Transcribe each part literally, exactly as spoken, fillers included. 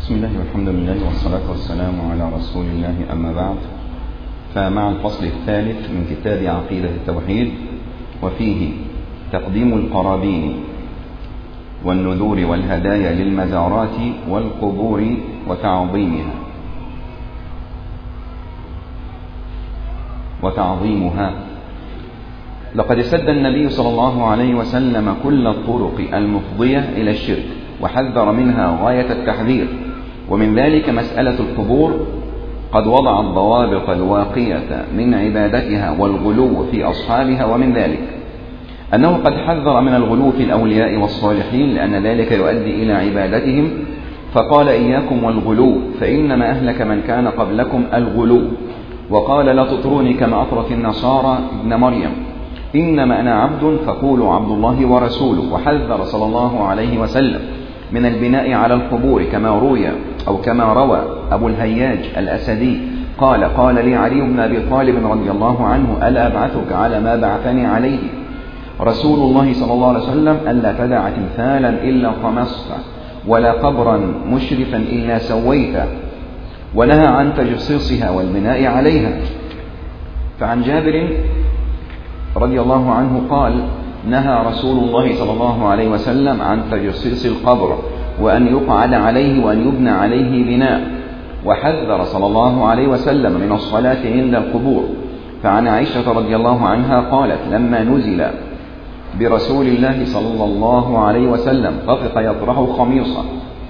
بسم الله والحمد لله والصلاة والسلام على رسول الله، أما بعد، فمع الفصل الثالث من كتاب عقيدة التوحيد، وفيه تقديم القرابين والنذور والهدايا للمزارات والقبور وتعظيمها وتعظيمها لقد سد النبي صلى الله عليه وسلم كل الطرق المفضية إلى الشرك، وحذر منها غاية التحذير، ومن ذلك مسألة القبور. قد وضع الضوابط الواقية من عبادتها والغلو في أصحابها، ومن ذلك أنه قد حذر من الغلو في الأولياء والصالحين، لأن ذلك يؤدي إلى عبادتهم، فقال: إياكم والغلو فإنما أهلك من كان قبلكم الغلو. وقال: لا تطروني كما أطرت النصارى ابن مريم، إنما أنا عبد فقولوا عبد الله ورسوله. وحذر صلى الله عليه وسلم من البناء على القبور، كما روي أو كما روى أبو الهياج الأسدي قال: قال لي علي بن أبي طالب رضي الله عنه: ألا أبعثك على ما بعثني عليه رسول الله صلى الله عليه وسلم، ألا تدع تمثالا إلا طمسته، ولا قبرا مشرفا إلا سويته، ونهى عن تجصيصها والبناء عليها. فعن جابر رضي الله عنه قال: نهى رسول الله صلى الله عليه وسلم عن تجصيص القبر، وأن يقعد عليه وأن يبنى عليه بناء. وحذر صلى الله عليه وسلم من الصلاة عند القبور. فعن عائشة رضي الله عنها قالت: لما نزل برسول الله صلى الله عليه وسلم طفق يطرح خميصة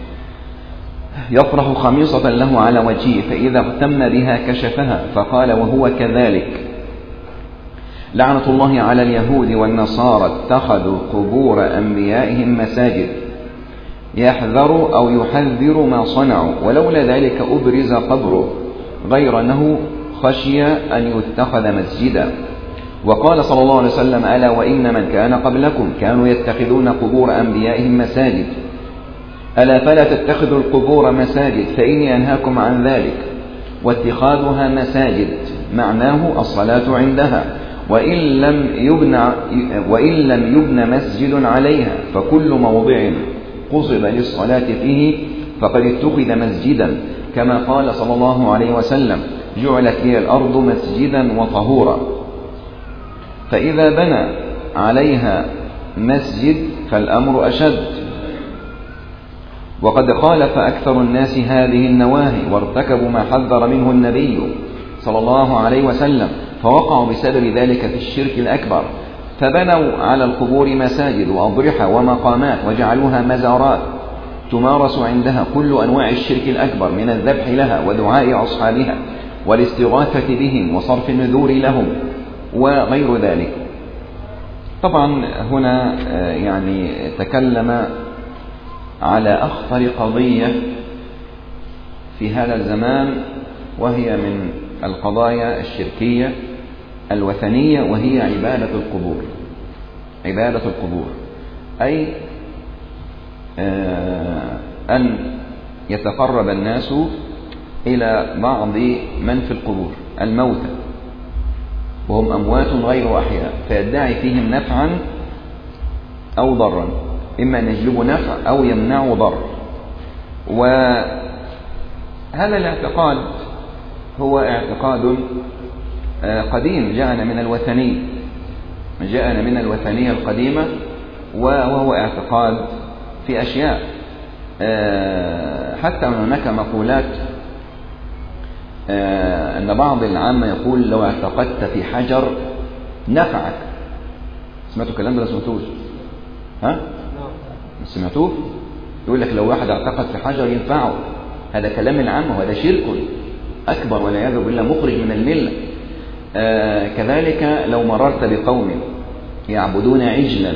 يطرح خميصة له على وجهه، فإذا اغتم بها كشفها، فقال وهو كذلك: لعنة الله على اليهود والنصارى اتخذوا قبور أنبيائهم مساجد. يحذر أو يحذر ما صنعوا، ولولا ذلك أبرز قبره، غير أنه خشي أن يتخذ مسجدا. وقال صلى الله عليه وسلم: ألا وإن من كان قبلكم كانوا يتخذون قبور أنبيائهم مساجد، ألا فلا تتخذوا القبور مساجد، فإني أنهاكم عن ذلك. واتخاذها مساجد معناه الصلاة عندها، وإن لم يبنى وإن لم يبنى مسجد عليها، فكل موضع قصد للصلاة فيه فقد اتخذ مسجدا، كما قال صلى الله عليه وسلم: جعلت لي الأرض مسجدا وطهورا. فإذا بنى عليها مسجد فالأمر أشد. وقد خالف أكثر الناس هذه النواهي، وارتكبوا ما حذر منه النبي صلى الله عليه وسلم، فوقعوا بسبب ذلك في الشرك الأكبر، فبنوا على القبور مساجد وأضرحة ومقامات، وجعلوها مزارات تمارس عندها كل أنواع الشرك الأكبر، من الذبح لها ودعاء أصحابها والاستغاثة بهم وصرف النذور لهم وغير ذلك. طبعا هنا يعني تكلم على أخطر قضية في هذا الزمان، وهي من القضايا الشركية الوثنية، وهي عبادة القبور. عبادة القبور أي أن يتقرب الناس إلى بعض من في القبور، الموتى، وهم أموات غير أحياء، فيدعي فيهم نفعا أو ضرا، إما أن يجلبوا نفع أو يمنعوا ضر. وهذا الاعتقاد هو اعتقاد قديم جاءنا من الوثنية جاءنا من الوثنية القديمة، وهو اعتقاد في أشياء، حتى هناك مقولات أن بعض العامة يقول: لو اعتقدت في حجر نفعك. سمعتوا الكلام ده ولا سمعتوش؟ ها؟ سمعتوه؟ يقول لك لو واحد اعتقد في حجر ينفعه. هذا كلام العامة، وهذا شرك أكبر والعياذ بالله، مخرج من الملة. آه كذلك لو مررت بقوم يعبدون عجلا،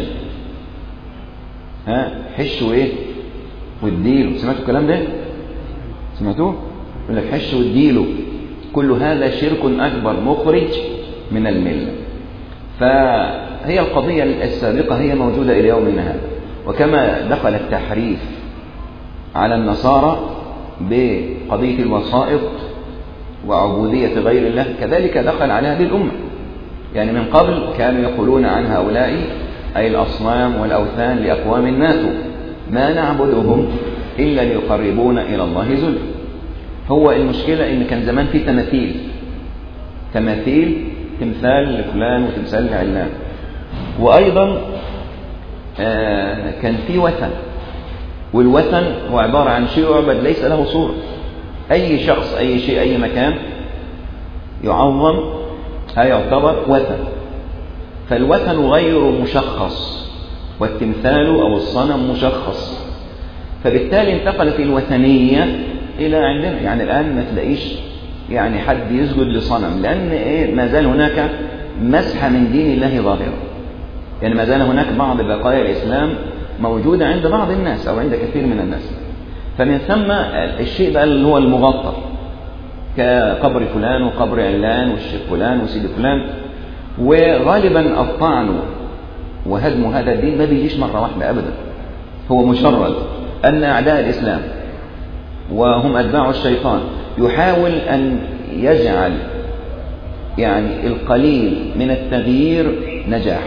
ها حشوا ايه واديله. سمعتوا الكلام ده؟ سمعتوه؟ يقول لك حشوا واديله. كل هذا شرك أكبر مخرج من الملة. فهي القضية السابقة هي موجودة إلى يومنا هذا. وكما دخل التحريف على النصارى بقضية الوسائط وعبودية غير الله، كذلك دخل على هذه الأمة. يعني من قبل كانوا يقولون عن هؤلاء أي الأصنام والأوثان لأقوام ماتوا: ما نعبدهم إلا ليقربونا إلى الله زلفى. هو المشكلة إن كان زمان في تماثيل تماثيل تمثال لفلان وتمثال لعلان، وأيضا آه كان في وثن، والوثن هو عبارة عن شيء يعبد ليس له صورة. أي شخص أي شيء أي مكان يعظم هذا يعتبر وثن. فالوثن غير مشخص والتمثال أو الصنم مشخص، فبالتالي انتقلت الوثنية إلى عندنا. يعني الآن ما تلاقيش يعني حد يسجد لصنم، لأن إيه ما زال هناك مسحة من دين الله ظاهرة. يعني ما زال هناك بعض بقايا الإسلام موجودة عند بعض الناس أو عند كثير من الناس. فمن ثم الشيء بقى اللي هو المغطى كقبر فلان وقبر علان والشيخ فلان وسيد فلان. وغالبا الطعن وهدم هذا الدين ما بيجيش مرة واحدة أبدا. هو مشرد أن أعداء الإسلام وهم أتباع الشيطان يحاول أن يجعل يعني القليل من التغيير نجاح.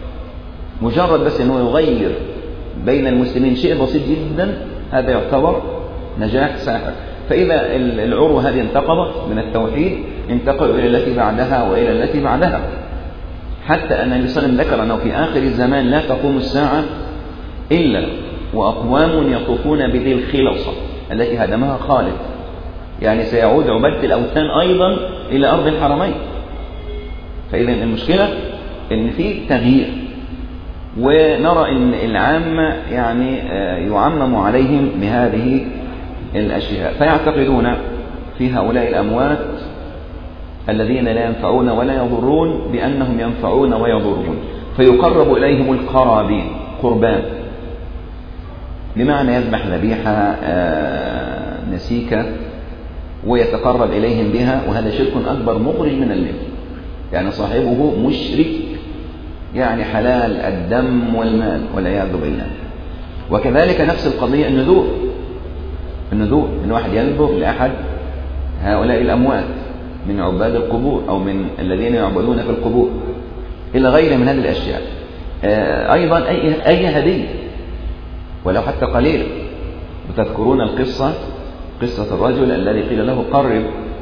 مجرد بس أنه يغير بين المسلمين شيء بسيط جدا هذا يعتبر نجاح ساحق. فإذا العروة هذه انتقضت من التوحيد انتقلوا إلى التي بعدها وإلى التي بعدها، حتى أن النبي صلى الله عليه وسلم ذكر أنه في آخر الزمان لا تقوم الساعة إلا وأقوام يطوفون بذي الخلصة التي هدمها خالد. يعني سيعود عبادة الأوثان أيضا إلى أرض الحرمين. فإذا المشكلة إن في تغيير، ونرى إن العامة يعني يعمم عليهم بهذه الأشياء، فيعتقدون في هؤلاء الأموات الذين لا ينفعون ولا يضرون بأنهم ينفعون ويضرون، فيقرب إليهم القرابين قربان، بمعنى يذبح ذبيحة نسيكة ويتقرب إليهم بها، وهذا شرك أكبر مخرج من الملة. يعني صاحبه مشرك يعني حلال الدم والمال والعياذ بالله. وكذلك نفس القضية النذور النذور من واحد ينذر لأحد هؤلاء الأموات من عباد القبور أو من الذين يعبدون في القبور إلى غير من هذه الأشياء. أيضا أي, أي هدية ولو حتى قليل. وتذكرون القصة قصة الرجل الذي قيل له قرب،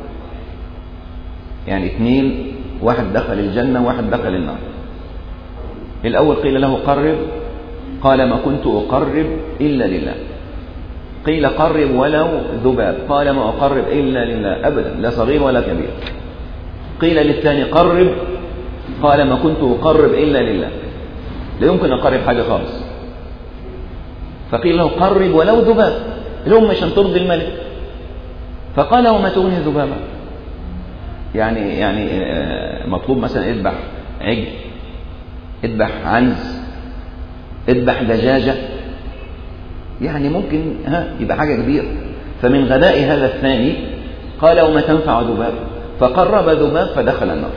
يعني اثنين، واحد دخل الجنة وواحد دخل النار. الأول قيل له قرب، قال ما كنت أقرب إلا لله. قيل قرب ولو ذباب، قال ما أقرب إلا لله أبدا، لا صغير ولا كبير. قيل للثاني قرب، قال ما كنت أقرب إلا لله، لا يمكن أقرب حاجة خالص. فقيل له قرب ولو ذباب، الأم عشان ترضي الملك. فقال وما تغني الذبابة؟ يعني يعني مطلوب مثلا اذبح عجل، اذبح عنز، اذبح دجاجة، يعني ممكن ها يبقى حاجة كبيرة. فمن غباء هذا الثاني قال وما تنفع ذباب، فقرب ذباب فدخل النار.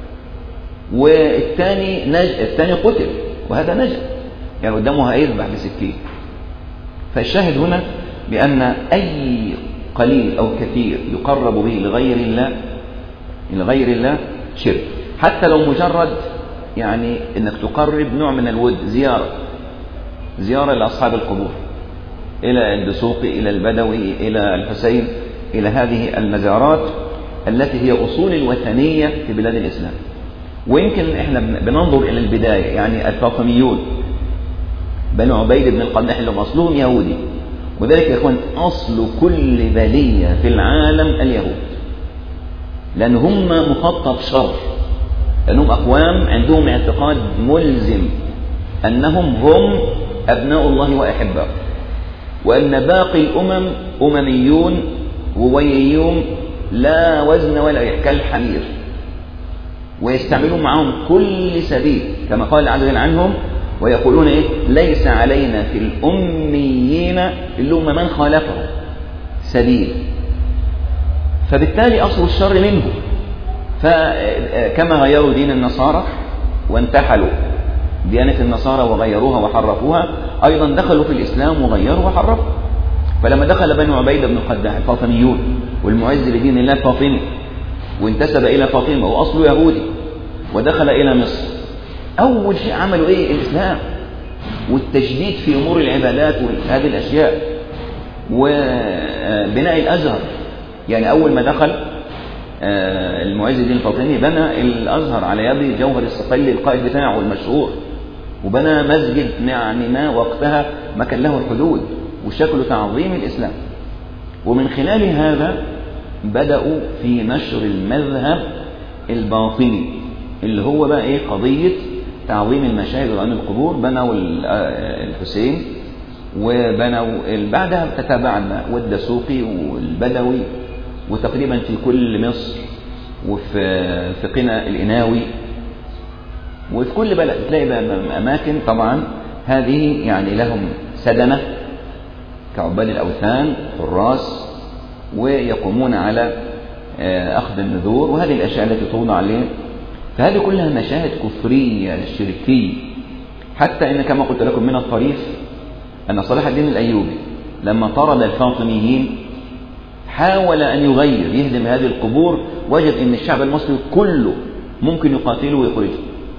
والثاني نج... الثاني قتل وهذا نجا، يعني قدامه هيذبح بسكين. فالشاهد هنا بأن أي قليل أو كثير يقرب به لغير الله لغير الله شرك، حتى لو مجرد يعني انك تقرب نوع من الود، زيارة زيارة لأصحاب القبور، إلى الدسوقي، إلى البدوي، إلى الحسين، إلى هذه المزارات التي هي أصول الوثنية في بلاد الإسلام. ويمكن إحنا بننظر إلى البداية، يعني الفاطميون بنو عبيد بن القداح اللي أصلهم يهودي، وذلك يكون أصل كل بلية في العالم اليهود، لأن هم مخطط شر، لأنهم أقوام عندهم اعتقاد ملزم أنهم هم أبناء الله وأحباؤه، وأن باقي الأمم أمميون ووييون لا وزن ولا كالحمير، ويستعملون معهم كل سبيل كما قال عز وجل عنهم، ويقولون إيه؟ ليس علينا في الأميين اللي هم من خالفهم سبيل. فبالتالي أصل الشر منه. فكما غيروا دين النصارى وانتحلوا ديانة النصارى وغيروها وحرفوها، أيضا دخلوا في الإسلام وغيروا وحرفوا. فلما دخل بنو عبيد بن القداح الفاطميون والمعز لدين الله الفاطمي، وانتسب إلى فاطمة وأصله يهودي، ودخل إلى مصر، أول شيء عملوا إيه؟ الإسلام والتجديد في أمور العبادات وهذه الأشياء. وبناء الأزهر. يعني أول ما دخل المعز الدين الفاطمي بنى الأزهر على يد جوهر الصقلي القائد بتاعه المشهور، وبنى مسجد يعني ما وقتها ما كان له حدود وشكل تعظيم الإسلام. ومن خلال هذا بدأوا في نشر المذهب الباطني اللي هو بقى إيه قضية تعظيم المشاهد وعن القبور. بنوا الحسين وبنوا بعدها تتابعنا والدسوقي والبدوي، وتقريبا في كل مصر وفي في قنا الإناوي وفي كل بلد تلاقي بقى أماكن طبعا هذه يعني لهم سدنة كعباد الأوثان حراس ويقومون على أخذ النذور وهذه الأشياء التي توضع عليه. فهذه كلها مشاهد كفرية شركية، حتى إن كما قلت لكم من الطريف أن صلاح الدين الأيوبي لما طرد الفاطميين حاول أن يغير يهدم هذه القبور، وجد أن الشعب المصري كله ممكن يقاتله ويخرجه،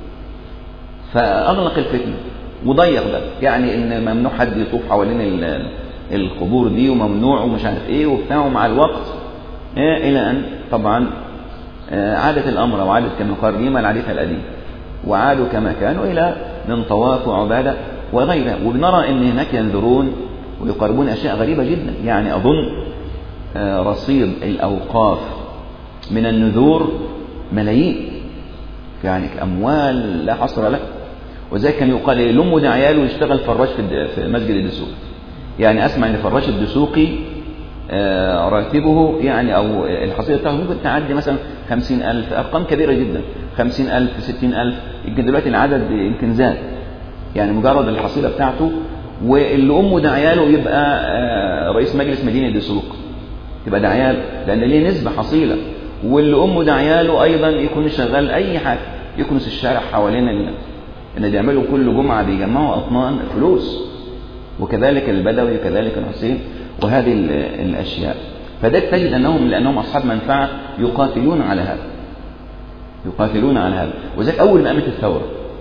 فأغلق الفتنة وضيق ده، يعني أن ممنوع حد يطوف حوالين القبور دي وممنوع ومش عارف إيه وبتاعه. مع الوقت إلى أن طبعا عادت الأمر وعادت كما قال ريما العادتها القديم وعادوا كما كانوا إلى من طواف وعبادة وغيرها. وبنرى أن هناك ينذرون ويقربون أشياء غريبة جدا. يعني أظن رصيد الأوقاف من النذور ملايين، يعني أموال لا حصر له. وذلك كان يقال لأمه ده عياله يشتغل فراش في مسجد الدسوقي. يعني أسمع أن فراش الدسوقي راتبه يعني أو الحصيلة بتاعته ممكن تعدي مثلا خمسين ألف، أرقام كبيرة جدا، خمسين ألف ستين ألف، يمكن دلوقتي العدد يمكن زاد. يعني مجرد الحصيلة بتاعته، واللي أمه ده عياله يبقى رئيس مجلس مدينة الدسوق، تبقى ده عيال لأن ليه نسبة حصيلة. واللي أمه ده عياله أيضا يكون شغال أي حاجة، يكنس الشارع حوالين ال... إن بيعملوا كل جمعة بيجمعوا أطنان فلوس، وكذلك البدوي وكذلك الحسين وهذه الأشياء. فده تجد أنهم لأنهم أصحاب منفعة يقاتلون على هذا يقاتلون على هذا. وذلك أول ما قامت الثورة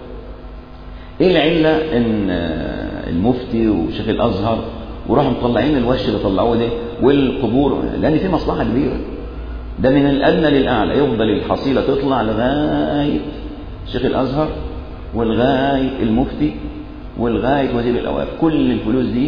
إيه العلة؟ إن المفتي وشيخ الأزهر وراحوا مطلعين الوش اللي طلعوه ده والقبور، لأن في مصلحة كبيرة. ده من الأدنى للأعلى، يفضل الحصيلة تطلع لغاية شيخ الأزهر والغاية المفتي والغاية وزير الأوقاف. كل الفلوس دي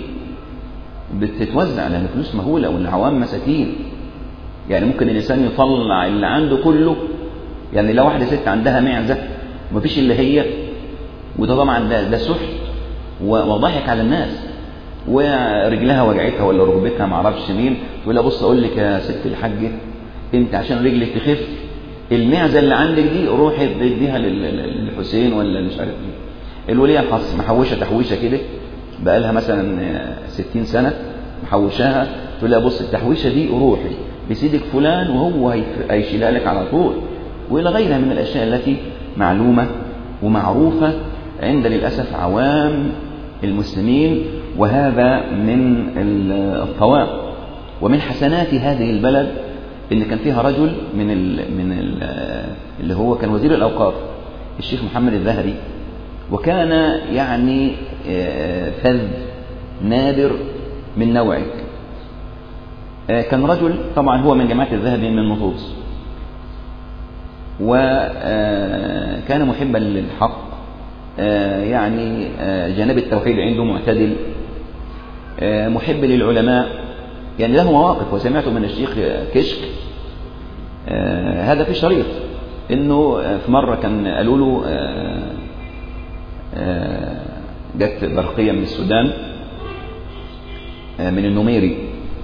بتتوزع لأن فلوس مهولة والعوام مساكين. يعني ممكن الإنسان يطلع اللي عنده كله. يعني لو واحدة ست عندها معزة ومفيش اللي هي، وده طبعا ده, ده سحت وضحك على الناس، ورجلها وجعتها ولا ركبتها معرفش مين، تقول لها بص أقول لك يا ست الحاجة أنت عشان رجلك تخف المعزة اللي عندك دي روحي اديها للحسين ولا مش عارف ايه. الولية محوشة تحويشة كده بقالها مثلا ستين سنة محوشاها، تقول لها بص التحويشة دي روحي بسيدك فلان وهو هيشيلها لك على طول، وإلى غيرها من الأشياء التي معلومة ومعروفة عند للأسف عوام المسلمين. وهذا من الطوائف. ومن حسنات هذه البلد إن كان فيها رجل من ال من ال اللي هو كان وزير الأوقاف الشيخ محمد الذهبي، وكان يعني فذ نادر من نوعه. كان رجل طبعا هو من جماعة الذهبي من نطوس، وكان محبا للحق، يعني جانب التوحيد عنده معتدل، محب للعلماء، يعني له مواقف. وسمعته من الشيخ كشك هذا في شريط انه في مرة كان قالوا له جت برقية من السودان من النميري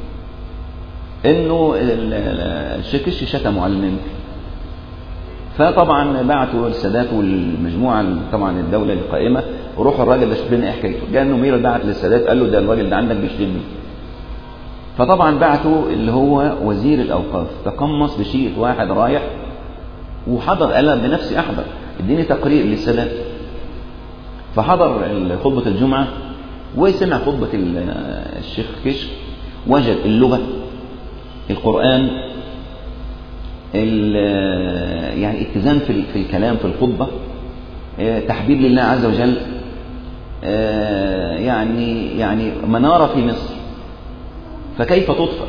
انه الشيخ كشك شتموا على المنبر، فطبعا بعتوا السادات والمجموعة طبعا الدولة القائمة وروحوا الراجل ده شوف لنا ايه حكايته. جاء النميري بعت للسادات قال له ده الراجل ده عندك بيشتمني. فطبعا بعتوا اللي هو وزير الأوقاف تقمص بشيء واحد رايح وحضر، قال بنفسي أحضر اديني تقرير للسادات. فحضر خطبة الجمعة وسمع خطبة الشيخ كشك، وجد اللغة، القرآن، يعني اتزان في في الكلام في الخطبة، تحبيب لله عز وجل، يعني يعني منارة في مصر. فكيف تطفأ؟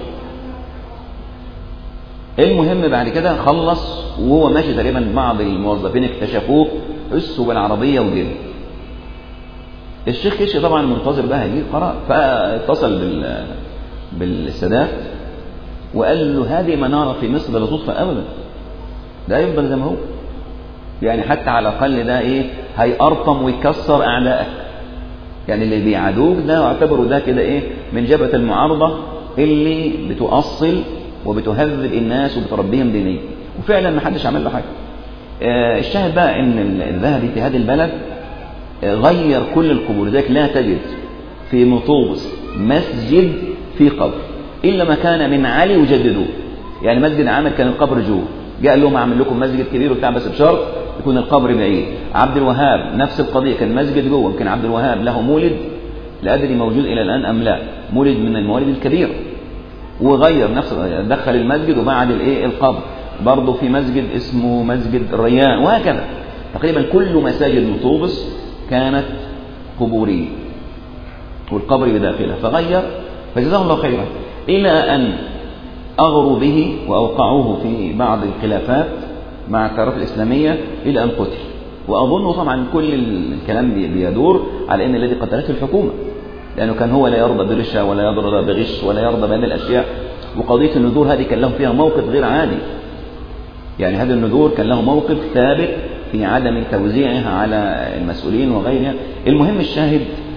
المهم بعد كده خلص وهو ماشي تقريبا بعض الموظفين اكتشفوه قصوا بالعربية وجري. الشيخ كشي طبعا منتظر بقى هيجي قرار، فاتصل بال بالسادات وقال له هذه منارة في مصر لا تطفأ أبدا، ده يفضل زي ما هو، يعني حتى على الأقل ده إيه هيأرطم ويكسر أعدائك، يعني اللي بيعادوك ده اعتبروا ده كده إيه من جبهة المعارضة اللي بتؤصل وبتهذب الناس وبتربيهم دينيا، وفعلا ما حدش عمل له حاجة. آه الشاهد بقى إن الذهبي في هذه البلد آه غير كل القبور، ذلك لا تجد في مطوبس مسجد في قبر إلا ما كان من علي وجددوه، يعني مسجد عامر كان القبر جوه، جاء لهم أعمل لكم مسجد كبير وبتاع بس بشرط يكون القبر بعيد. عبد الوهاب نفس القضية، كان مسجد جوه، يمكن عبد الوهاب له مولد لا أدري موجود إلى الآن أم لا، مولد من الموالد الكبيرة، وغير نفس دخل المسجد وبعد الايه القبر. برضه في مسجد اسمه مسجد الريان، وهكذا تقريبا كل مساجد مطوبس كانت قبورية والقبر بداخلها، فغير فجزاه الله خيرا، إلى أن أغروا به وأوقعوه في بعض الخلافات مع التيارات الإسلامية إلى أن قتل. وأظن طبعا كل الكلام بيدور على أن الذي قتلته الحكومة، لأنه كان هو لا يرضى برشا ولا يرضى بغش ولا يرضى بهذه الأشياء. وقضية النذور هذه كان له فيها موقف غير عادي، يعني هذه النذور كان له موقف ثابت في عدم توزيعها على المسؤولين وغيرها. المهم الشاهد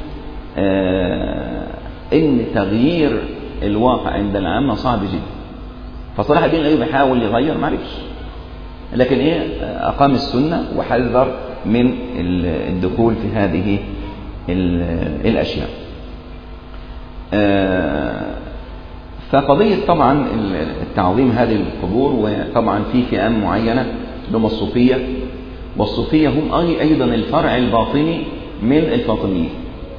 آه إن تغيير الواقع عند العامة صعب جدا، فصلاح الدين الأيوبي يحاول يغير ما عرفش، لكن إيه أقام السنة وحذر من الدخول في هذه الأشياء. فقضية طبعا التعظيم هذه القبور، وطبعا في فئام معينة هم الصوفية، والصوفية هم أيضا الفرع الباطني من الفاطميين،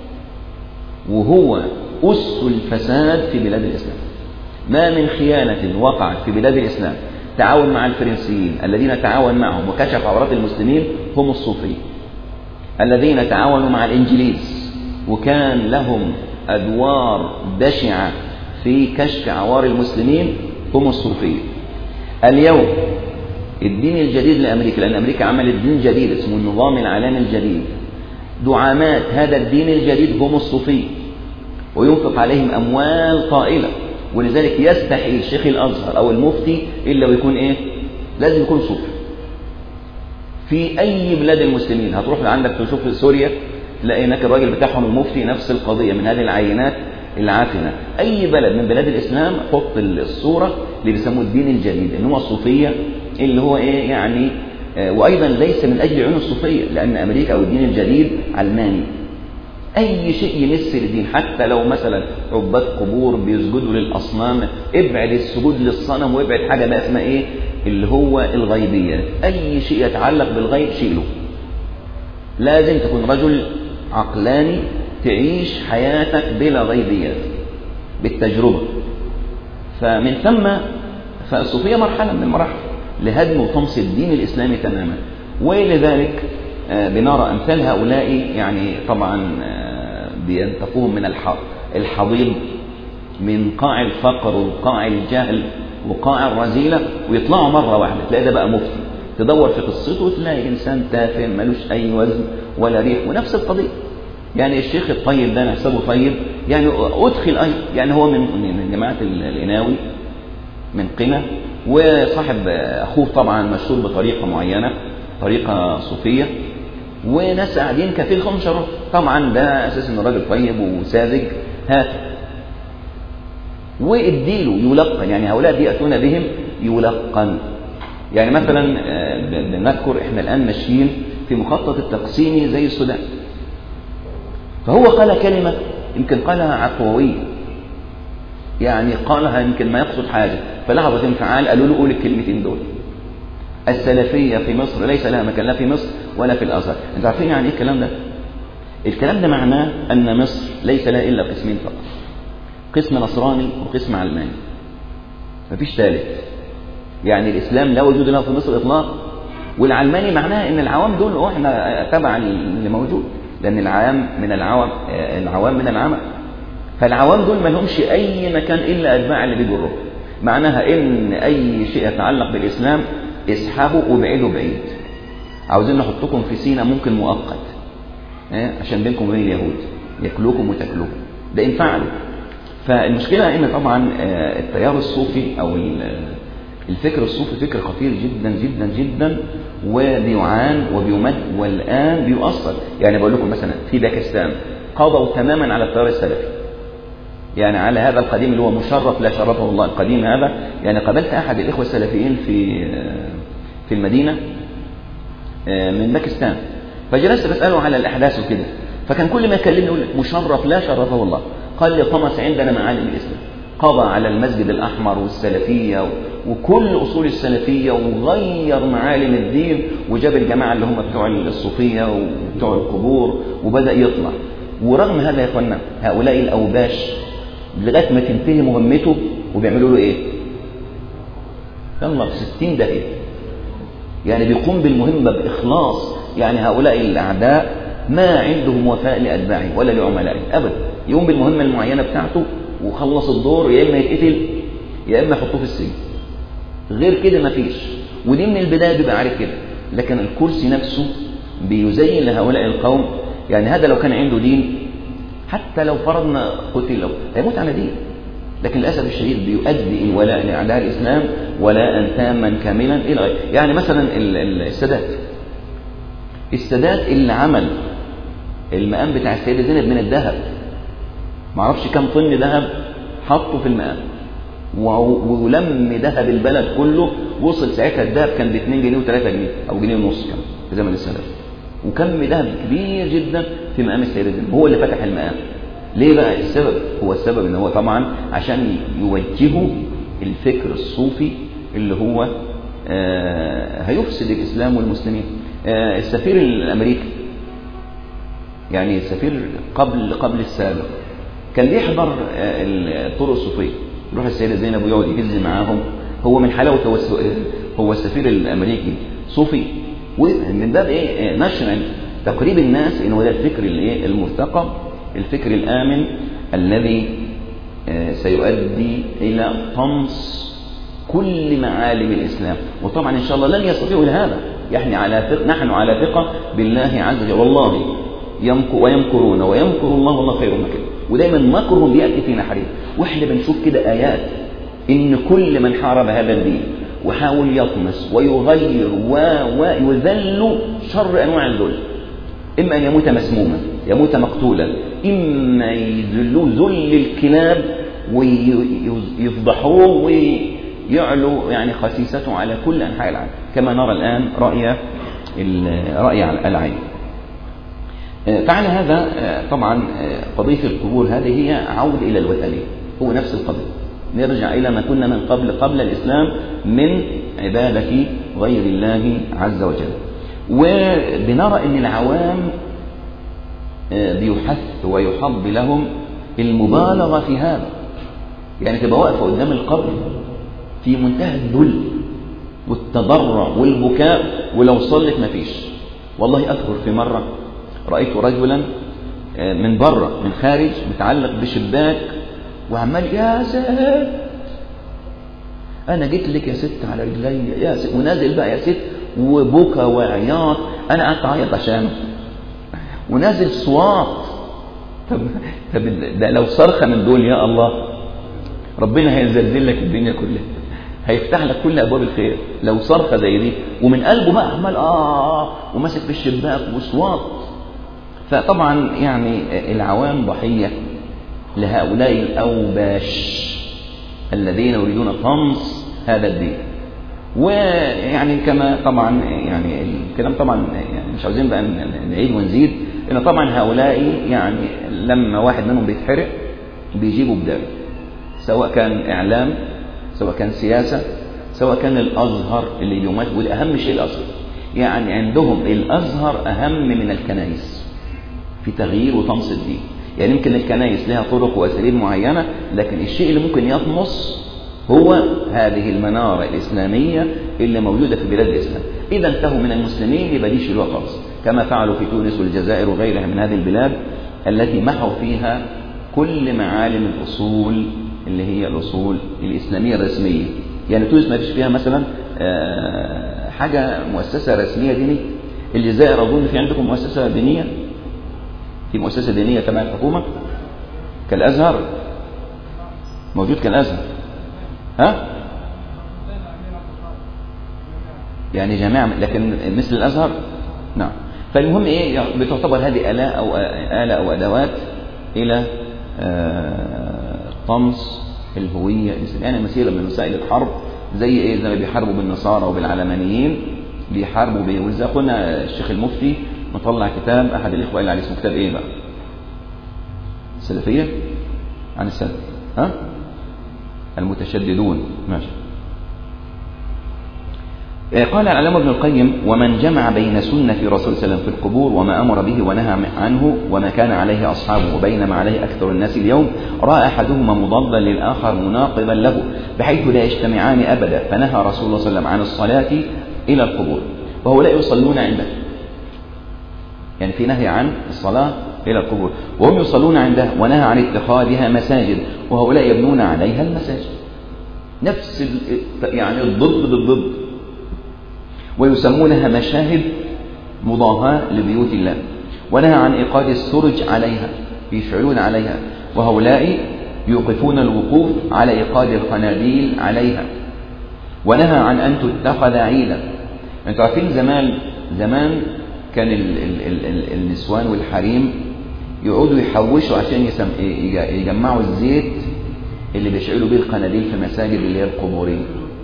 وهو أس الفساد في بلاد الإسلام. ما من خيانة وقعت في بلاد الإسلام تعاون مع الفرنسيين الذين تعاون معهم وكشف عورات المسلمين هم الصوفية، الذين تعاونوا مع الإنجليز وكان لهم أدوار دشعة في كشف عوار المسلمين هم الصوفية. اليوم الدين الجديد لأمريكا، لأن أمريكا عملت دين جديد اسمه النظام العالمي الجديد، دعامات هذا الدين الجديد هم الصوفية، وينفق عليهم أموال طائلة، ولذلك يستحيل شيخ الأزهر أو المفتي إلا ويكون إيه؟ لازم يكون صوفي. في أي بلاد المسلمين هتروح عندك تشوف في سوريا تلاقي هناك الراجل بتاعهم المفتي نفس القضية من هذه العينات العافنة. أي بلد من بلاد الإسلام حط الصورة اللي بيسموه الدين الجديد إن هو الصوفية، اللي هو إيه يعني آه وأيضا ليس من أجل عيون الصوفية، لأن أمريكا أو الدين الجديد علماني، أي شيء يمس الدين، حتى لو مثلا عباد قبور بيسجدوا للأصنام، ابعد السجود للصنم وابعد حاجة بقى اسمها إيه اللي هو الغيبيات، أي شيء يتعلق بالغيب شيله. لازم تكون رجل عقلاني تعيش حياتك بلا غيبيات بالتجربة. فمن ثم فالصوفية مرحلة من المراحل لهدم وطمس الدين الإسلامي تماما، ولذلك بنرى أمثال هؤلاء يعني طبعا بينتقوهم من الحضيض، من قاع الفقر وقاع الجهل وقاع الرذيلة، ويطلعوا مرة واحدة تلاقي ده بقى مفتي، تدور في قصته وتلاقي إنسان تافه ملوش أي وزن ولا ريح. ونفس القضية يعني الشيخ الطيب ده نحسبه طيب، يعني أدخل أي يعني هو من من جماعة الإناوي من قنا، وصاحب أخوه طبعا مشهور بطريقة معينة طريقة صوفية، وناس قاعدين كثير خمشروا، طبعا ده أساس إنه راجل طيب وساذج، هات واديله يلقن، يعني هؤلاء يأتون بهم يلقن. يعني مثلا بنذكر احنا الآن ماشيين في مخطط التقسيمي زي السودان، فهو قال كلمة يمكن قالها عفوية، يعني قالها يمكن ما يقصد حاجة، فلحظة انفعال قالوا له قول الكلمتين دول. السلفية في مصر ليس لها مكان لا في مصر ولا في الأزهر. انتوا عارفين يعني ايه الكلام ده؟ الكلام ده معناه أن مصر ليس لها إلا قسمين فقط، قسم نصراني وقسم علماني، مفيش ثالث. يعني الإسلام لا وجود له في مصر إطلاق، والعلماني معناه أن العوام دول احنا تبع اللي موجود، لأن العام من العوام العوام من العمى. فالعوام دول ما لهمش أي مكان إلا أتباع اللي بيجروا. معناها إن أي شيء يتعلق بالإسلام اسحبوا وابعدوا بعيد. عاوزين نحطكم في سينة ممكن مؤقت عشان بينكم وبين اليهود يأكلوكم وتأكلوكم، ده إن فعلوا. فالمشكلة إن طبعا التيار الصوفي أو الفكر الصوفي فكر خطير جدا جدا جدا، وبيعان وبيمد والآن بيؤثر. يعني بقول لكم مثلا في باكستان قضوا تماما على التيار السلفي، يعني على هذا القديم اللي هو مشرف لا شرفه الله القديم هذا. يعني قابلت أحد الإخوة السلفيين في في المدينة من باكستان، فجلست بسأله على الأحداث وكده، فكان كل ما يكلمني يقول مشرف لا شرفه الله. قال لي طمس عندنا معالم الإسلام، قضى على المسجد الأحمر والسلفية وكل أصول السلفية وغير معالم الدين، وجاب الجماعة اللي هم بتوع الصوفية وبتوع القبور وبدأ يطلع. ورغم هذا يا اخوانا هؤلاء الأوباش لغاية ما تنتهي مهمته وبيعملوا له إيه؟ يلا في ستين دقيقة، يعني بيقوم بالمهمة بإخلاص. يعني هؤلاء الأعداء ما عندهم وفاء لأتباعه ولا لعملائه أبدا، يقوم بالمهمة المعينة بتاعته وخلص الدور، يا إما يتقتل يا إما يحطوه في السجن، غير كده ما فيش. ودي من البداية بيبقى عارف كده، لكن الكرسي نفسه بيزين لهؤلاء القوم. يعني هذا لو كان عنده دين حتى لو فرضنا قتل له هيموت على دين، لكن للأسف الشديد بيؤدي الولاء لأعداء الإسلام ولاء تاما كاملا إلى غيره. يعني مثلا السادات السادات اللي عمل المقام بتاع السيدة زينب من الذهب، معرفش كم طن ذهب حطه في المقام، ولم ذهب البلد كله. وصل ساعتها الذهب كان ب اتنين جنيه وثلاثة جنيه او جنيه ونص كان في زمن السادات، وكم ذهب كبير جدا في مقام السيدة زينب. هو اللي فتح المقام. ليه بقى السبب؟ هو السبب ان هو طبعا عشان يوجهوا الفكر الصوفي اللي هو آه هيفسد الاسلام والمسلمين. آه السفير الامريكي يعني السفير قبل قبل السابق كان بيحضر آه الطرق الصوفيه، يروح السيدة زينب ويقعد يهز معاهم. هو من حلاوته هو, هو السفير الامريكي صوفي، ومن باب ايه نشر تقريب الناس ان هو ده الفكر الايه المرتقب، الفكر الآمن الذي سيؤدي إلى طمس كل معالم الإسلام. وطبعا إن شاء الله لن يستطيعوا هذا، يعني على ثقة، نحن على ثقة بالله عز وجل. والله يمكر ويمكرون ويمكر الله والله خير مكر، ودايما مكرهم بيأتي في نحره. وإحنا بنشوف كده آيات إن كل من حارب هذا الدين وحاول يطمس ويغير ويذل شر أنواع الذل، إما أن يموت مسموما يموت مقتولا، إما يذلوه ذل الكلاب ويفضحوه ويعلو يعني خسيسته على كل أنحاء العالم، كما نرى الآن رأي رأي العين. فعلى هذا طبعا قضية القبور هذه هي عودة إلى الوثنية، هو نفس القضية، نرجع إلى ما كنا من قبل قبل الإسلام من عبادة غير الله عز وجل. وبنرى أن العوام بيحث ويحض لهم المبالغة في هذا، يعني تبقى واقفة قدام القبر في منتهى الذل والتضرع والبكاء، ولو صلت ما فيش. والله أذكر في مرة رأيت رجلا من بره من خارج متعلق بشباك وعمال يا ست أنا جيت لك يا ست على رجلي يا ست، ونازل بقى يا ست وبكى وعياط. أنا قعدت أعيط عشانه ونازل صوات. طب طب ده لو صرخة من دول يا الله ربنا هيزلزل لك الدنيا كلها، هيفتح لك كل أبواب الخير. لو صرخة زي دي ومن قلبه بقى عمال آه وماسك في الشباك وصوات. فطبعا يعني العوام ضحية لهؤلاء الأوباش الذين يريدون طمس هذا الدين. ويعني كما طبعا يعني الكلام طبعا يعني مش عاوزين بقى نعيد ونزيد، ان طبعا هؤلاء يعني لما واحد منهم بيتحرق بيجيبوا بداله، سواء كان اعلام سواء كان سياسه سواء كان الازهر اللي بيمات. والاهم شيء الازهر، يعني عندهم الازهر اهم من الكنائس في تغيير وطمس الدين. يعني يمكن الكنائس لها طرق واساليب معينه، لكن الشيء اللي ممكن يطمس هو هذه المنارة الإسلامية اللي موجودة في بلاد الإسلام. إذا انتهوا من المسلمين يبقى دي شيلوها خالص، كما فعلوا في تونس والجزائر وغيرها من هذه البلاد التي محوا فيها كل معالم الأصول اللي هي الأصول الإسلامية الرسمية. يعني تونس ما فيش فيها مثلا حاجة مؤسسة رسمية دينية. الجزائر أظن في عندكم مؤسسة دينية، في مؤسسة دينية تبع الحكومة كالأزهر، موجود كالأزهر، ها؟ يعني جماعة لكن مثل الأزهر. نعم. فالمهم إيه، بتعتبر هذه آلة أو آلة أو أدوات إلى طمس الهوية الإسلامية، مسيرة من وسائل الحرب. زي إيه؟ زي ما بيحاربوا بالنصارى وبالعلمانيين بيحاربوا بيه. وإذا قلنا الشيخ المفتي مطلع كتاب، أحد الإخوة اللي عليه اسمه كتاب إيه بقى؟ السلفية عن السلف، ها؟ المتشددون. ماشي. قال العلامة ابن القيم: ومن جمع بين سنة رسول الله صلى الله عليه وسلم في القبور وما أمر به ونهى عنه وما كان عليه أصحابه وبين ما عليه أكثر الناس اليوم، رأى أحدهما مضادا للآخر مناقضا له بحيث لا يجتمعان أبدا، فنهى رسول الله صلى الله عليه وسلم عن الصلاة إلى القبور وهؤلاء يصلون عنده. يعني في نهي عن الصلاة إلى القبور وهم يصلون عندها، ونهى عن اتخاذها مساجد وهؤلاء يبنون عليها المساجد. نفس يعني الضد بالضد. ويسمونها مشاهد مضاهاة لبيوت الله. ونهى عن إيقاد السرج عليها، يشعلون عليها، وهؤلاء يوقفون الوقوف على إيقاد القناديل عليها. ونهى عن أن تتخذ عيدا. أنتوا عارفين زمان زمان كان ال ال ال ال النسوان والحريم يقعدوا يحوشوا عشان يسم يجمعوا الزيت اللي بيشعلوا به القناديل في المساجد اللي هي القبورين.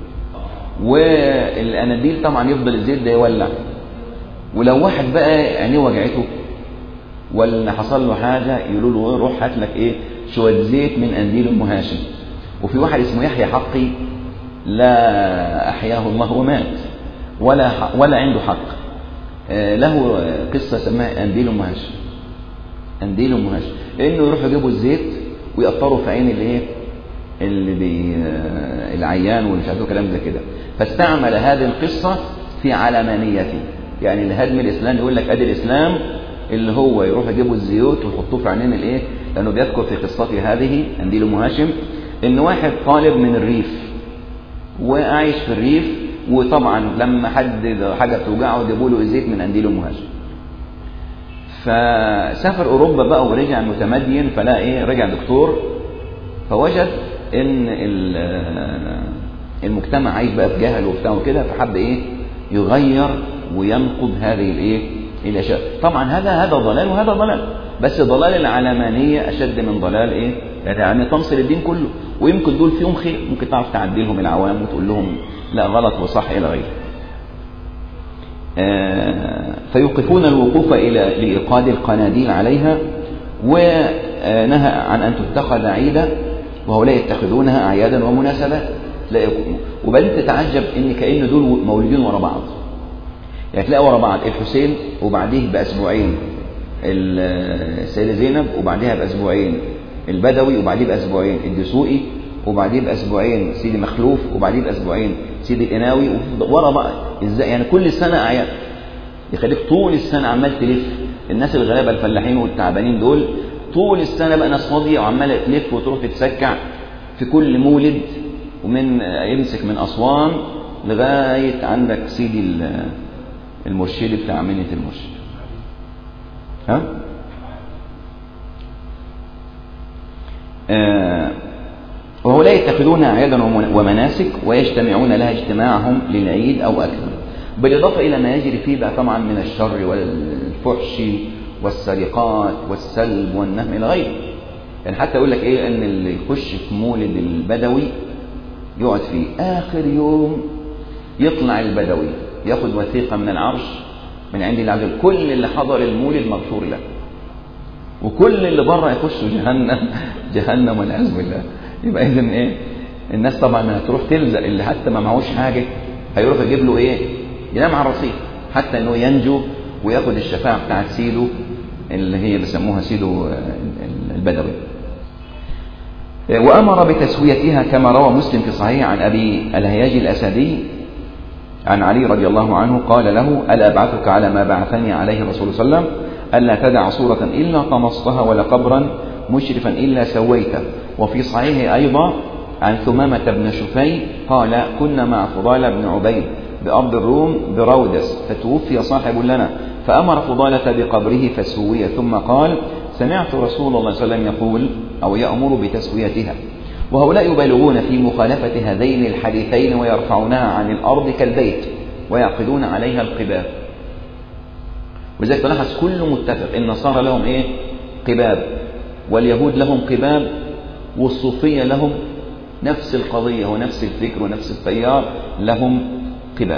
والأناديل طبعا يفضل الزيت ده يولع، ولو واحد بقى عينيه وجعته ولا حصل له حاجة يقولوا له روح هات لك ايه شوية زيت من أنديل أم هاشم. وفي واحد اسمه يحيى حقي لا أحياه الله ومات ولا ولا عنده حق، له قصة سماها أنديل أم هاشم. أنديل أم هاشم إنه يروحوا يجيبوا الزيت ويقطروا في عين الايه اللي بي العيان والمش عارف كلام زي كده. فاستعمل هذه القصة في علمانيته، يعني لهدم الإسلام. يقول لك أدي الإسلام اللي هو يروح يجيبوا الزيوت ويحطوه في عينين الايه، لأنه بيذكر في قصته هذه أنديل أم هاشم إن واحد طالب من الريف وعايش في الريف، وطبعا لما حد حاجة بتوجعه جابوا له الزيت من أنديل أم هاشم. فسافر أوروبا بقى ورجع متمدين، فلا ايه رجع دكتور، فوجد ان المجتمع عايش بقى في جهل وبتاع وكده، فحب ايه يغير وينقض هذه الايه الاشياء. طبعا هذا هذا ضلال وهذا ضلال، بس ضلال العلمانيه اشد من ضلال ايه يعني تنصر الدين كله. ويمكن دول فيهم خير، ممكن تعرف تعدلهم العوام وتقول لهم لا غلط وصح الى غيره. آه فيوقفون الوقوف الى لايقاد القناديل عليها. ونهى عن ان تتخذ عيدا وهؤلاء يتخذونها أعيادا ومناسبات. لا يكون. وبعدين تتعجب إن كأن دول مولودين ورا بعض، يعني تلاقي ورا بعض الحسين وبعديه بأسبوعين السيدة زينب وبعديها بأسبوعين البدوي وبعديه بأسبوعين الدسوقي وبعديه بأسبوعين سيدي مخلوف وبعديه بأسبوعين سيدي القناوي ورا بعض. إزاي يعني كل سنة أعياد؟ يخليك طول السنة عمال تلف. الناس الغلابة الفلاحين والتعبانين دول طول السنة بقى ناس فاضية وعمالة تلف وتروح تتسكع في كل مولد، ومن يمسك من أسوان لغاية عندك سيدي المرشد بتاع منية المرشد. ها؟ آه وهؤلاء يتخذونها أعيادا ومناسك ويجتمعون لها اجتماعهم للعيد أو أكثر، بالإضافة إلى ما يجري فيه بقى طبعا من الشر والفحش والسرقات والسلب والنهم إلى غيره. يعني حتى يقول لك إيه أن اللي يخش في مولد البدوي يقعد فيه آخر يوم يطلع البدوي ياخد وثيقة من العرش من عند الله عز وجل، كل اللي حضر المولد مغفور له، وكل اللي بره يخشوا جهنم جهنم والعياذ بالله. يبقى إذن إيه الناس طبعا هتروح تلزق، اللي حتى ما معهوش حاجة هيروح يجيب له إيه ينام على الرصيف حتى إنه ينجو وياخد الشفاعة بتاعت سيده اللي هي بيسموها سيده البدوي. وأمر بتسويتها كما روى مسلم في صحيح عن أبي الهياج الأسدي عن علي رضي الله عنه قال له: ألا أبعثك على ما بعثني عليه الرسول صلى الله عليه وسلم ألا تدع صورة إلا طمستها ولا قبرا مشرفا إلا سويته. وفي صحيح أيضا عن ثمامة بن شفي قال كنا مع فضالة بن عبيد بأرض الروم برودس فتوفي صاحب لنا فأمر فضالة بقبره فسوي، ثم قال سمعت رسول الله صلى الله عليه وسلم يقول أو يأمر بتسويتها. وهؤلاء يبالغون في مخالفة هذين الحديثين ويرفعونها عن الأرض كالبيت ويعقدون عليها القباب. وذلك تلاحظ كل متفق النصارى لهم إيه؟ قباب، واليهود لهم قباب، والصوفية لهم نفس القضية ونفس الفكر ونفس التيار لهم قباب.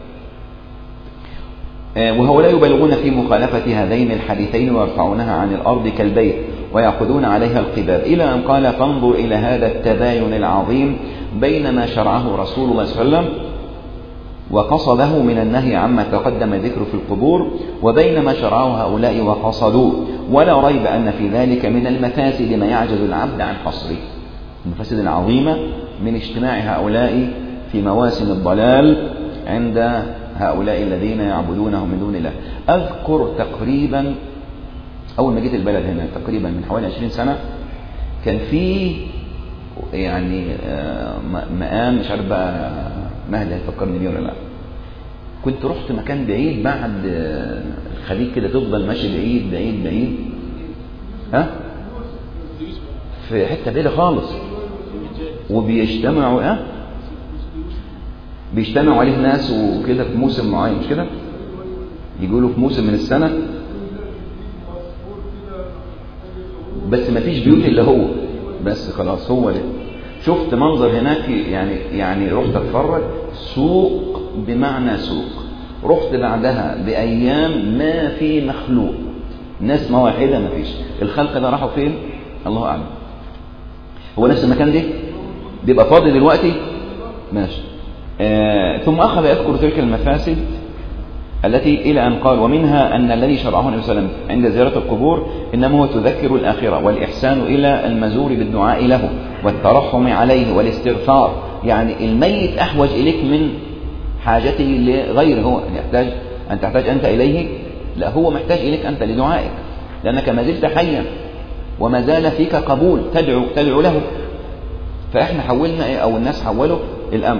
وهؤلاء يبالغون في مخالفة هذين الحديثين ويرفعونها عن الأرض كالبيت ويأخذون عليها القباب، إلى أن قال فانظر إلى هذا التباين العظيم بين ما شرعه رسول الله صلى الله عليه وسلم وقصده من النهي عما تقدم ذكره في القبور، وبين ما شرعه هؤلاء وقصدوه، ولا ريب أن في ذلك من المفاسد ما يعجز العبد عن حصره. المفاسد العظيمة من اجتماع هؤلاء في مواسم الضلال عند هؤلاء الذين يعبدونهم من دون الله. أذكر تقريبا أول ما جيت البلد هنا تقريبا من حوالي عشرين سنة كان في يعني مقام مش عارف بقى مهدي هيفكرني بيه ولا لا. كنت رحت مكان بعيد بعد الخليج كده، تفضل ماشي بعيد بعيد بعيد ها في حتة بعيدة خالص، وبيجتمعوا ها بيجتمعوا عليه ناس وكده في موسم معين، مش كده يقولوا في موسم من السنة، بس ما فيش بيوت إلا هو بس خلاص هو ده. شفت منظر هناك يعني يعني رحت اتفرج سوق بمعنى سوق. رحت بعدها بأيام ما في مخلوق، ناس ما واحدة ما فيش. الخلق ده راحوا فين الله أعلم. هو نفس المكان ده بيبقى فاضي دلوقتي ماشي. آه ثم أخذ يذكر تلك المفاسد التي إلى أن قال ومنها أن الذي شرعه النبي صلى الله عليه وسلم عند زيارة القبور إنما هو تذكر الآخرة والإحسان إلى المزور بالدعاء له والترحم عليه والاستغفار. يعني الميت أحوج إليك من حاجته لغيره، هو يحتاج أن تحتاج أنت إليه، لا هو محتاج إليك أنت لدعائك، لأنك ما زلت حيا وما زال فيك قبول تدعو تدعو له. فإحنا حولنا إيه أو الناس حولوا الأمر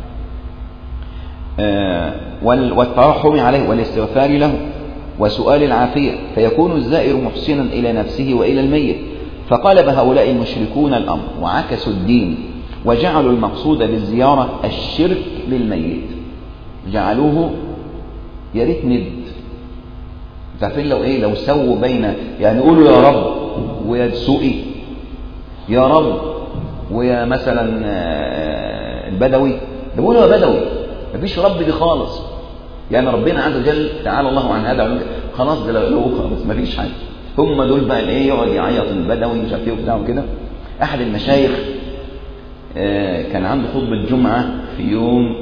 آه والترحم عليه والاستغفار له وسؤال العافية، فيكون الزائر محسنا إلى نفسه وإلى الميت. فقلب هؤلاء المشركون الأمر وعكسوا الدين وجعلوا المقصود بالزيارة الشرك بالميت، جعلوه يا ريت ند. تعرفين لو ايه لو سووا بين يعني يقولوا يا رب ويا دسوقي، يا رب ويا مثلا البدوي، ده بيقولوا يا بدوي، مفيش رب دي خالص. يعني ربنا عز وجل تعالى الله عن هذا خلاص ده لو خلاص مفيش حاجه. هم دول بقى الايه يقعد يعيط البدوي مش عارف ايه وبتاع وكده. احد المشايخ كان عنده خطبه جمعه في يوم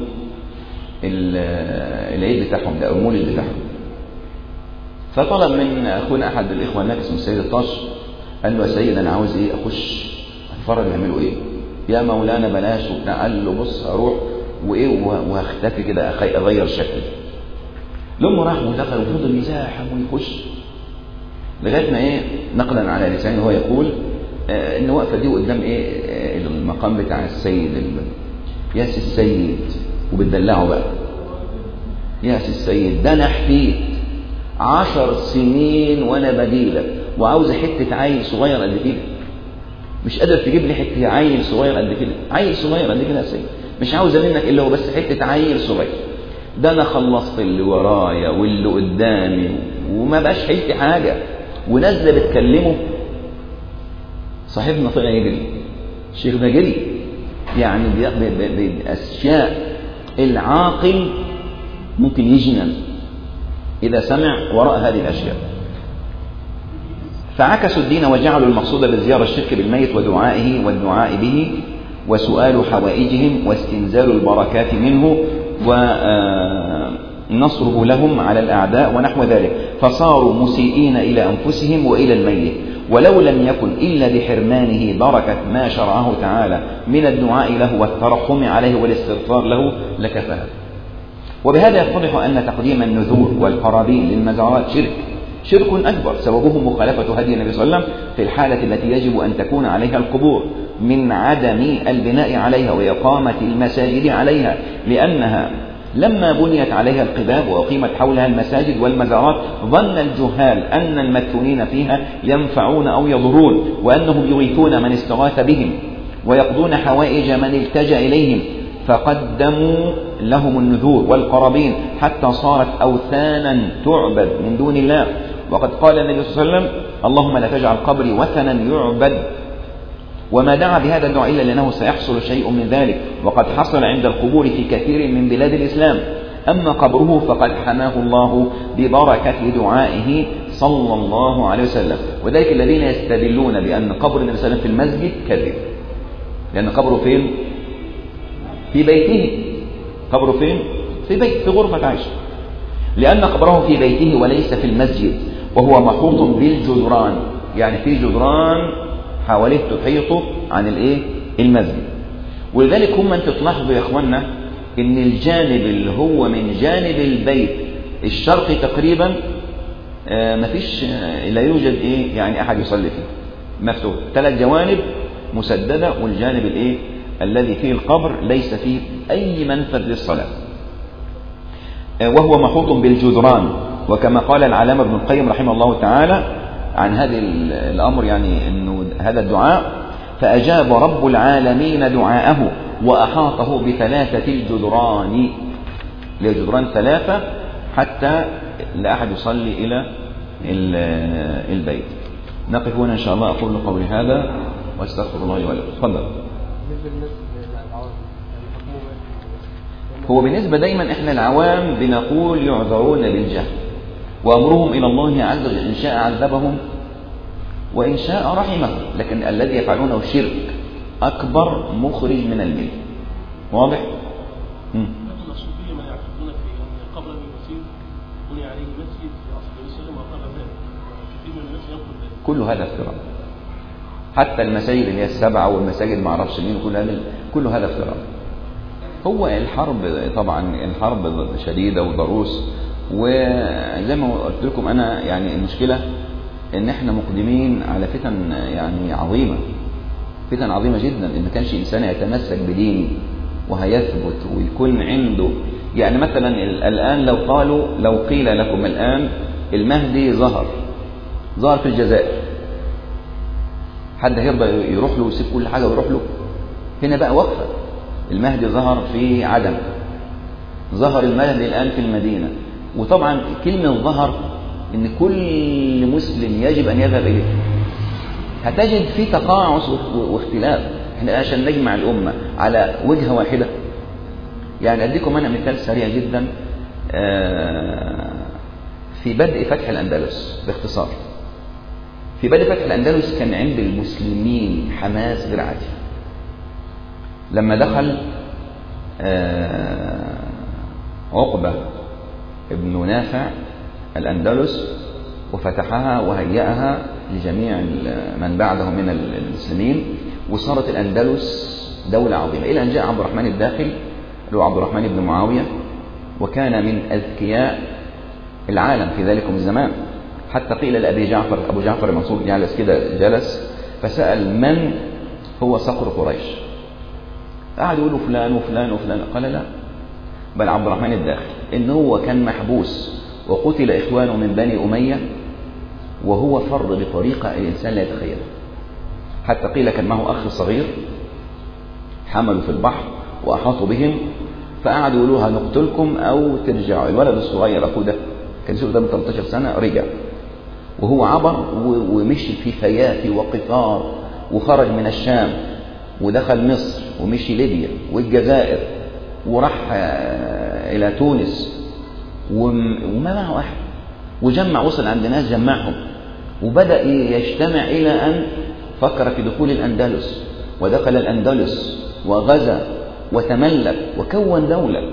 العيد بتاعهم ده المولد بتاعهم، فطلب من اخونا احد الاخوه هناك اسمه السيد الطاش، قال له يا سيد انا عاوز ايه اخش اتفرج يعملوا ايه يا مولانا بلاش وبتاع. قال له بص هروح وايه وهختفي كده اغير شكلي. لما راح ودخل وفضل يزاحم ويخش لغايه ما ايه نقلا على لسانه هو يقول آه ان واقفه دي قدام ايه آه المقام بتاع السيد يا سي السيد، وبتدلعه بقى يا سي السيد ده انا حفيت عشر سنين وانا بجيلك وعاوز حته عيل صغير قد كده، مش قادر تجيب لي حته عيل صغير قد كده، عيل صغير قد كده يا سيد، مش عاوزه منك الا هو بس حته عيل صغير. ده انا خلصت اللي ورايا واللي قدامي وما بقاش حيلتي حاجه. ونازله بتكلمه صاحبنا طلع يجري، الشيخ ده جري يعني باشياء العاقل ممكن يجنن اذا سمع وراء هذه الاشياء. فعكسوا الدين وجعلوا المقصود بالزياره الشرك بالميت ودعائه والدعاء به وسؤال حوائجهم واستنزال البركات منه ونصره لهم على الأعداء ونحو ذلك، فصاروا مسيئين إلى أنفسهم وإلى الميت، ولو لم يكن إلا بحرمانه بركة ما شرعه تعالى من الدعاء له والترحم عليه والاستغفار له لكفاه. وبهذا يتضح أن تقديم النذور والقرابين للمزارات شرك، شرك أكبر سببه مخالفة هدي النبي صلى الله عليه وسلم في الحالة التي يجب أن تكون عليها القبور من عدم البناء عليها وإقامة المساجد عليها، لأنها لما بنيت عليها القباب وأقيمت حولها المساجد والمزارات ظن الجهال أن المدفونين فيها ينفعون أو يضرون، وأنهم يغيثون من استغاث بهم ويقضون حوائج من التجأ إليهم، فقدموا لهم النذور والقرابين حتى صارت أوثانا تعبد من دون الله. وقد قال النبي صلى الله عليه وسلم: اللهم لا تجعل قبري وثنا يعبد. وما دعا بهذا الدعاء إلا لأنه سيحصل شيء من ذلك، وقد حصل عند القبور في كثير من بلاد الإسلام. أما قبره فقد حماه الله ببركة دعائه صلى الله عليه وسلم. وذلك الذين يستدلون بأن قبر النبي صلى الله عليه وسلم في المسجد كذب، لأن قبره فين؟ في بيته. قبره فين؟ في بيت، في غرفة عائشة، لأن قبره في بيته وليس في المسجد، وهو محوط بالجدران، يعني في جدران حواليه تحيطه عن الايه؟ المسجد. ولذلك هم انتم تلاحظوا يا اخوانا ان الجانب اللي هو من جانب البيت الشرقي تقريبا آه مفيش آه لا يوجد ايه يعني احد يصلي فيه، مفتوح، ثلاث جوانب مسدده، والجانب الايه الذي فيه القبر ليس فيه اي منفذ للصلاه، آه وهو محوط بالجدران. وكما قال العلامه ابن القيم رحمه الله تعالى عن هذا الأمر، يعني أنه هذا الدعاء: فأجاب رب العالمين دعاءه وأحاطه بثلاثة الجدران، لجدران ثلاثة حتى لا أحد يصلي إلى البيت. نقف هنا إن شاء الله. أقول قولي هذا واستغفر الله لي ولكم. تفضل. هو بالنسبة دايما إحنا العوام بنقول يعذرون بالجهل، وأمرهم إلى الله عز وجل، إن شاء عذبهم وإن شاء رحمهم، لكن الذي يفعلونه شرك أكبر مخرج من الملة. واضح؟ الصوفية من يعتقدون في أن قبر المسيح بني عليه مسجد في عصر النبي صلى الله عليه وسلم وقال ذلك، كثير من الناس ينقل ذلك. كل هذا افتراء، حتى المساجد اللي هي السبعة والمساجد ما أعرفش مين، كل هذا كل هذا افتراء. هو الحرب طبعا الحرب شديدة وضروس، وزي ما قلت لكم أنا يعني المشكلة إن إحنا مقدمين على فتن يعني عظيمة، فتن عظيمة جدا. إن ما كانش إنسان يتمسك بدينه وهيثبت ويكون عنده، يعني مثلا الآن لو قالوا لو قيل لكم الآن المهدي ظهر ظهر في الجزائر، حد هيرضى يروح له ويسيب كل حاجة ويروح له؟ هنا بقى وقفة. المهدي ظهر في عدن، ظهر المهدي الآن في المدينة. وطبعا كلمة ظهر إن كل مسلم يجب أن يذهب إليه، هتجد في تقاعس واختلاف. احنا عشان نجمع الأمة على وجهة واحدة، يعني أديكم أنا مثال سريع جدا في بدء فتح الأندلس باختصار. في بدء فتح الأندلس كان عند المسلمين حماس غير عادي. لما دخل عقبة ابن نافع الأندلس وفتحها وهيئها لجميع من بعده من المسلمين، وصارت الأندلس دولة عظيمة، إلى أن جاء عبد الرحمن الداخل اللي هو عبد الرحمن بن معاوية، وكان من أذكياء العالم في ذلك الزمان. حتى قيل لأبي جعفر أبو جعفر المنصور جلس كده جلس فسأل من هو صقر قريش، قعد يقولوا فلان وفلان وفلان، قال لا بل عبد الرحمن الداخل، إن هو كان محبوس وقتل إخوانه من بني أمية، وهو فر بطريقة الإنسان لا يتخيلها. حتى قيل كان معه أخ صغير حملوا في البحر وأحاطوا بهم، فقعدوا يقولوا هنقتلكم أو ترجعوا. الولد الصغير أخوه ده كان سنه ده من ثلاثة عشر سنة، رجع وهو عبر ومشي في فيافي وقطار، وخرج من الشام ودخل مصر ومشي ليبيا والجزائر وراح إلى تونس، وما معه أحد، وجمع، وصل عند ناس جمعهم، وبدأ يجتمع إلى أن فكر في دخول الأندلس، ودخل الأندلس وغزا وتملك وكون دولة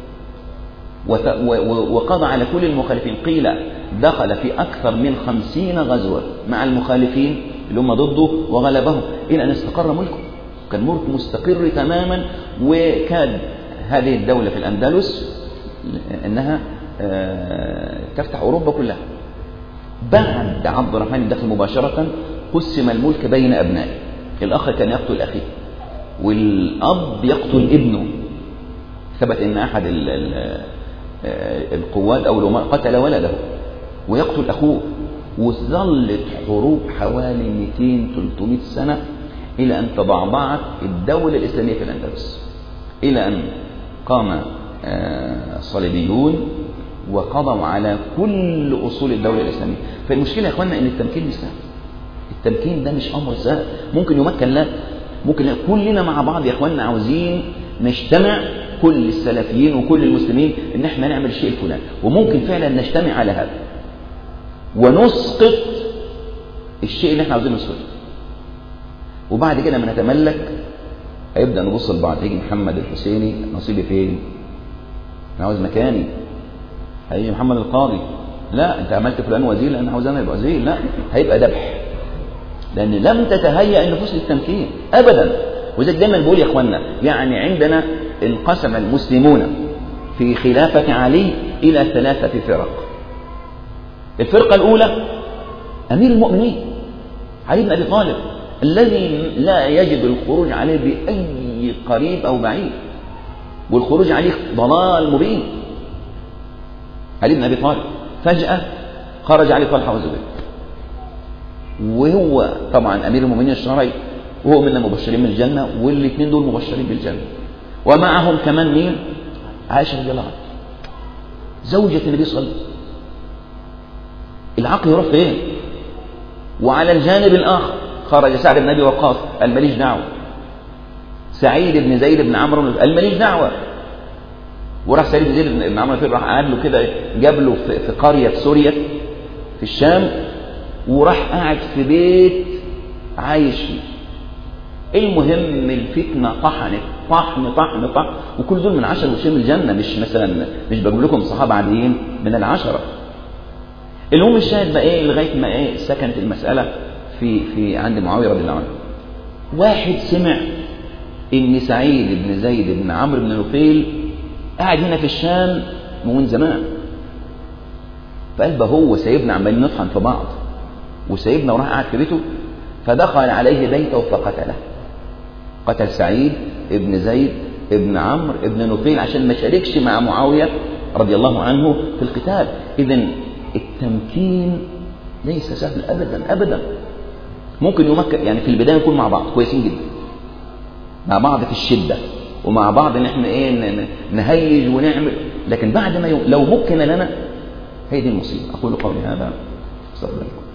وقضى على كل المخالفين. قيل دخل في أكثر من خمسين غزوة مع المخالفين اللي هم ضده وغلبهم إلى أن استقر ملكه. كان ملك مستقر تماما، وكاد هذه الدولة في الأندلس أنها تفتح أوروبا كلها. بعد عبد الرحمن الداخل مباشرة قسم الملك بين أبنائه، الأخ كان يقتل أخيه والأب يقتل ابنه. ثبت أن أحد القوات أو الأمراء قتل ولده ويقتل أخوه، وظلت حروب حوالي مئتين ثلاثمائة سنة إلى أن تضعضعت الدولة الإسلامية في الأندلس، إلى أن قام الصليبيون وقضوا على كل أصول الدولة الإسلامية. فالمشكلة يا أخوانا أن التمكين مش سهل، التمكين ده مش أمر سهل. ممكن يمكن لا ممكن لا. كلنا مع بعض يا أخوانا عاوزين نجتمع، كل السلفيين وكل المسلمين، إن احنا نعمل الشيء الفلاني، وممكن فعلا نجتمع على هذا ونسقط الشيء اللي احنا عاوزين نسقطه، وبعد كده ما نتملك هيبدأ نبص لبعض. هيجي محمد الحسيني نصيبي فين؟ أنا عاوز مكاني. هيجي محمد القاضي، لا أنت عملت فلان وزير لأن عاوز أنا يبقى وزير، لا هيبقى ذبح، لأن لم تتهيأ النفوس للتمكين أبدا. وذلك دايما بقول يا إخواننا، يعني عندنا انقسم المسلمون في خلافة علي إلى ثلاثة فرق. الفرقة الأولى أمير المؤمنين علي بن أبي طالب، الذي لا يجد الخروج عليه بأي قريب أو بعيد، والخروج عليه ضلال مبين. علي بن أبي طالب فجأة خرج عليه طلحة وزبير، وهو طبعا أمير المؤمنين الشرعي، وهو من المبشرين بالجنة، والاثنين دول مبشرين بالجنة. ومعهم كمان مين؟ عائشة رضي الله عنها زوجة النبي صلى الله عليه وسلم. العقل يروح فين؟ وعلى الجانب الآخر خرج سعد بن أبي وقاص المليش دعوة، سعيد بن زيد بن عمرو المليش دعوة. وراح سعيد بن زيد بن عمرو راح قعد له كده، جاب له في قرية في سوريا في الشام، وراح قاعد في بيت عايش فيه. المهم الفتنة طحنت طحن طحن طحن، وكل دول من عشر وشيم الجنة، مش مثلا مش بقول لكم صحابة عاديين من العشرة. المهم الشاهد بقى ايه، لغاية ما ايه سكنت المسألة في في عند معاوية رضي الله عنه. واحد سمع ان سعيد بن زيد بن عمرو بن نفيل قاعد هنا في الشام من زمان، فقال هو سيبنا عمالين نطحن في بعض وسيبنا وراح قاعد في بيته. فدخل عليه بيته فقتله، قتل سعيد بن زيد بن عمرو بن نفيل عشان ما شاركش مع معاوية رضي الله عنه في القتال. إذن التمكين ليس سهل أبدا أبدا. ممكن يمكن يعني في البداية نكون مع بعض كويسين جدا، مع بعض في الشدة، ومع بعض ان احنا ايه نهيج ونعمل، لكن بعد ما لو مكن لنا هي دي المصيبة. أقول قولي هذا، استغفر الله.